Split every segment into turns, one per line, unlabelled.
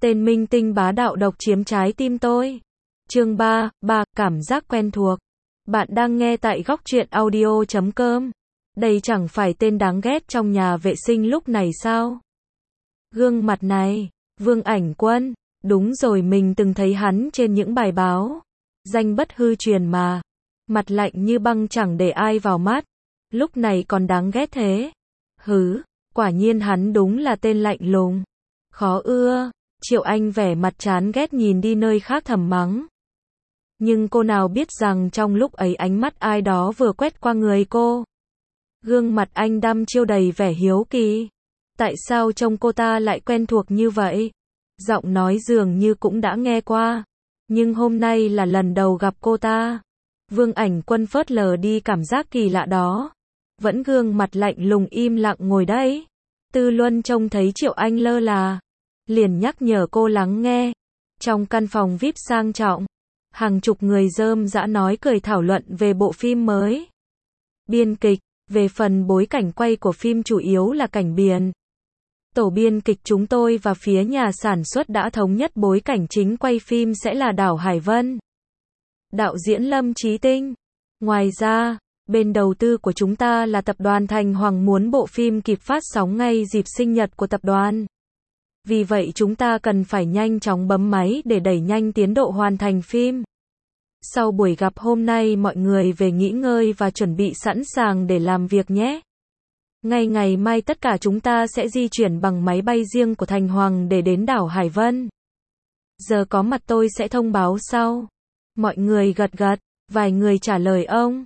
Tên minh tinh bá đạo độc chiếm trái tim tôi. Chương 3, cảm giác quen thuộc. Bạn đang nghe tại Góc Truyện Audio.com. Đây chẳng phải tên đáng ghét trong nhà vệ sinh lúc này sao? Gương mặt này, Vương Ảnh Quân, đúng rồi, mình từng thấy hắn trên những bài báo. Danh bất hư truyền mà. Mặt lạnh như băng chẳng để ai vào mắt. Lúc này còn đáng ghét thế. Hứ, quả nhiên hắn đúng là tên lạnh lùng. Khó ưa. Triệu Anh vẻ mặt chán ghét nhìn đi nơi khác thầm mắng. Nhưng cô nào biết rằng trong lúc ấy ánh mắt ai đó vừa quét qua người cô. Gương mặt anh đăm chiêu đầy vẻ hiếu kỳ. Tại sao trông cô ta lại quen thuộc như vậy? Giọng nói dường như cũng đã nghe qua. Nhưng hôm nay là lần đầu gặp cô ta. Vương Ảnh Quân phớt lờ đi cảm giác kỳ lạ đó. Vẫn gương mặt lạnh lùng im lặng ngồi đấy. Tư Luân trông thấy Triệu Anh lơ là. Liền nhắc nhở cô lắng nghe. Trong căn phòng VIP sang trọng, hàng chục người rơm rã nói cười thảo luận về bộ phim mới. Biên kịch, về phần bối cảnh quay của phim chủ yếu là cảnh biển. Tổ biên kịch chúng tôi và phía nhà sản xuất đã thống nhất bối cảnh chính quay phim sẽ là đảo Hải Vân. Đạo diễn Lâm Chí Tinh. Ngoài ra, bên đầu tư của chúng ta là tập đoàn Thành Hoàng muốn bộ phim kịp phát sóng ngay dịp sinh nhật của tập đoàn. Vì vậy chúng ta cần phải nhanh chóng bấm máy để đẩy nhanh tiến độ hoàn thành phim. Sau buổi gặp hôm nay mọi người về nghỉ ngơi và chuẩn bị sẵn sàng để làm việc nhé. Ngay ngày mai tất cả chúng ta sẽ di chuyển bằng máy bay riêng của Thành Hoàng để đến đảo Hải Vân. Giờ có mặt tôi sẽ thông báo sau. Mọi người gật gật, vài người trả lời ông.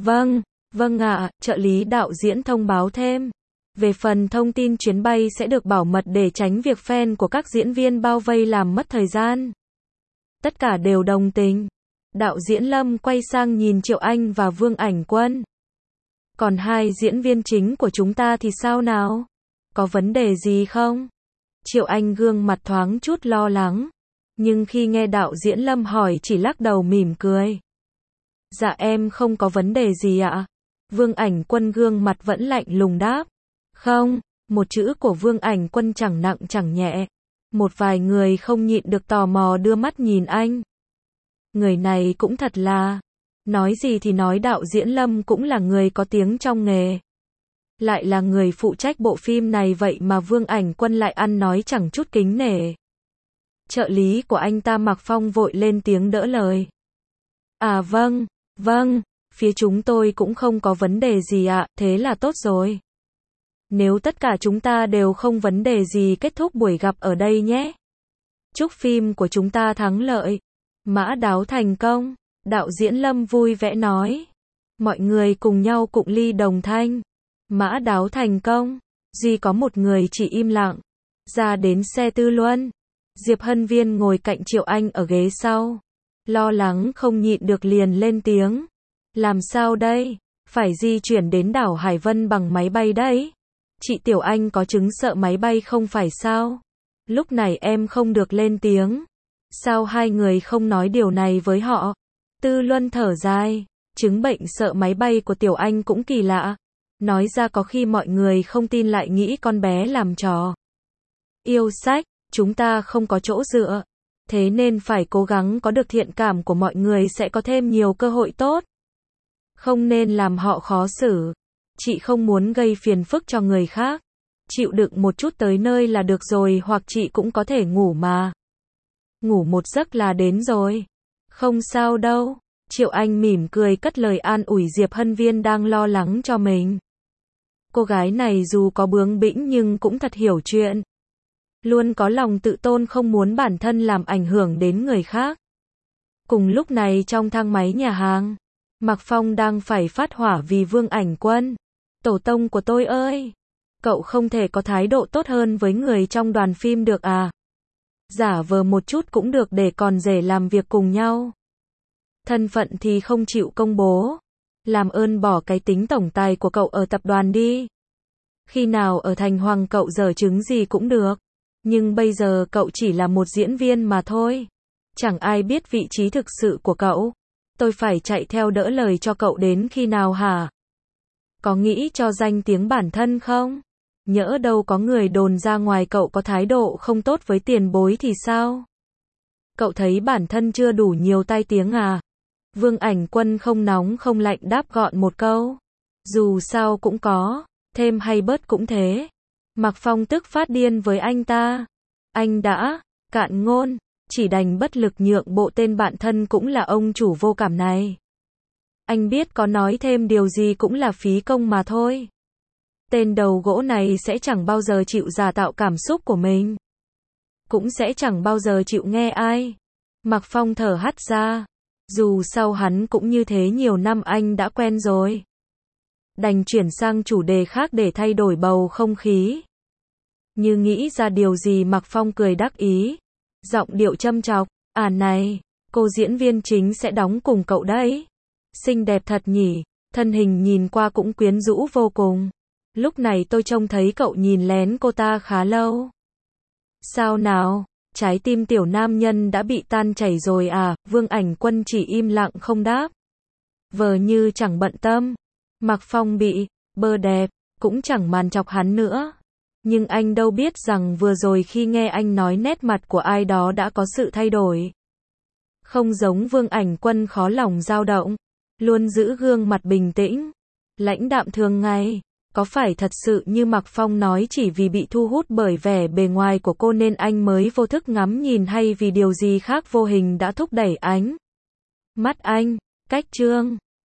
Vâng ạ, trợ lý đạo diễn thông báo thêm. Về phần thông tin chuyến bay sẽ được bảo mật để tránh việc fan của các diễn viên bao vây làm mất thời gian. Tất cả đều đồng tình. Đạo diễn Lâm quay sang nhìn Triệu Anh và Vương Ảnh Quân. Còn hai diễn viên chính của chúng ta thì sao nào? Có vấn đề gì không? Triệu Anh gương mặt thoáng chút lo lắng. Nhưng khi nghe đạo diễn Lâm hỏi chỉ lắc đầu mỉm cười. Dạ em không có vấn đề gì ạ. Vương Ảnh Quân gương mặt vẫn lạnh lùng đáp. Không, một chữ của Vương Ảnh Quân chẳng nặng chẳng nhẹ. Một vài người không nhịn được tò mò đưa mắt nhìn anh. Người này cũng thật là. Nói gì thì nói, đạo diễn Lâm cũng là người có tiếng trong nghề. Lại là người phụ trách bộ phim này vậy mà Vương Ảnh Quân lại ăn nói chẳng chút kính nể. Trợ lý của anh ta Mạc Phong vội lên tiếng đỡ lời. À vâng, phía chúng tôi cũng không có vấn đề gì ạ, thế là tốt rồi. Nếu tất cả chúng ta đều không vấn đề gì kết thúc buổi gặp ở đây nhé. Chúc phim của chúng ta thắng lợi. Mã đáo thành công. Đạo diễn Lâm vui vẻ nói. Mọi người cùng nhau cụng ly đồng thanh. Mã đáo thành công. Duy có một người chỉ im lặng. Ra đến xe Tư Luân. Diệp Hân Viên ngồi cạnh Triệu Anh ở ghế sau. Lo lắng không nhịn được liền lên tiếng. Làm sao đây? Phải di chuyển đến đảo Hải Vân bằng máy bay đấy. Chị Tiểu Anh có chứng sợ máy bay không phải sao? Lúc này em không được lên tiếng. Sao hai người không nói điều này với họ? Tư Luân thở dài. Chứng bệnh sợ máy bay của Tiểu Anh cũng kỳ lạ. Nói ra có khi mọi người không tin lại nghĩ con bé làm trò. Yêu sách, chúng ta không có chỗ dựa. Thế nên phải cố gắng có được thiện cảm của mọi người sẽ có thêm nhiều cơ hội tốt. Không nên làm họ khó xử. Chị không muốn gây phiền phức cho người khác. Chịu đựng một chút tới nơi là được rồi, hoặc chị cũng có thể ngủ mà. Ngủ một giấc là đến rồi. Không sao đâu. Triệu Anh mỉm cười cất lời an ủi Diệp Hân Viên đang lo lắng cho mình. Cô gái này dù có bướng bĩnh nhưng cũng thật hiểu chuyện. Luôn có lòng tự tôn, không muốn bản thân làm ảnh hưởng đến người khác. Cùng lúc này trong thang máy nhà hàng, Mạc Phong đang phải phát hỏa vì Vương Ảnh Quân. Tổ tông của tôi ơi! Cậu không thể có thái độ tốt hơn với người trong đoàn phim được à? Giả vờ một chút cũng được để còn rể làm việc cùng nhau. Thân phận thì không chịu công bố. Làm ơn bỏ cái tính tổng tài của cậu ở tập đoàn đi. Khi nào ở Thành Hoàng cậu giở chứng gì cũng được. Nhưng bây giờ cậu chỉ là một diễn viên mà thôi. Chẳng ai biết vị trí thực sự của cậu. Tôi phải chạy theo đỡ lời cho cậu đến khi nào hả? Có nghĩ cho danh tiếng bản thân không? nhỡ đâu có người đồn ra ngoài cậu có thái độ không tốt với tiền bối thì sao? Cậu thấy bản thân chưa đủ nhiều tai tiếng à? Vương Ảnh Quân không nóng không lạnh đáp gọn một câu. Dù sao cũng có, thêm hay bớt cũng thế. Mạc Phong tức phát điên với anh ta. Anh đã cạn ngôn, chỉ đành bất lực nhượng bộ tên bạn thân cũng là ông chủ vô cảm này. Anh biết có nói thêm điều gì cũng là phí công mà thôi. Tên đầu gỗ này sẽ chẳng bao giờ chịu giả tạo cảm xúc của mình. Cũng sẽ chẳng bao giờ chịu nghe ai. Mạc Phong thở hắt ra. Dù sao hắn cũng như thế nhiều năm anh đã quen rồi. Đành chuyển sang chủ đề khác để thay đổi bầu không khí. Như nghĩ ra điều gì Mạc Phong cười đắc ý. Giọng điệu châm chọc. À này, cô diễn viên chính sẽ đóng cùng cậu đấy. Xinh đẹp thật nhỉ, thân hình nhìn qua cũng quyến rũ vô cùng. Lúc này tôi trông thấy cậu nhìn lén cô ta khá lâu. Sao nào, trái tim tiểu nam nhân đã bị tan chảy rồi à? Vương Ảnh Quân chỉ im lặng không đáp. Vờ như chẳng bận tâm. Mạc Phong bị bơ đẹp, cũng chẳng màn chọc hắn nữa. Nhưng anh đâu biết rằng vừa rồi khi nghe anh nói nét mặt của ai đó đã có sự thay đổi. Không giống Vương Ảnh Quân khó lòng dao động, luôn giữ gương mặt bình tĩnh, lãnh đạm thường ngày. Có phải thật sự như Mạc Phong nói chỉ vì bị thu hút bởi vẻ bề ngoài của cô nên anh mới vô thức ngắm nhìn, hay vì điều gì khác vô hình đã thúc đẩy ánh mắt anh? Cách chương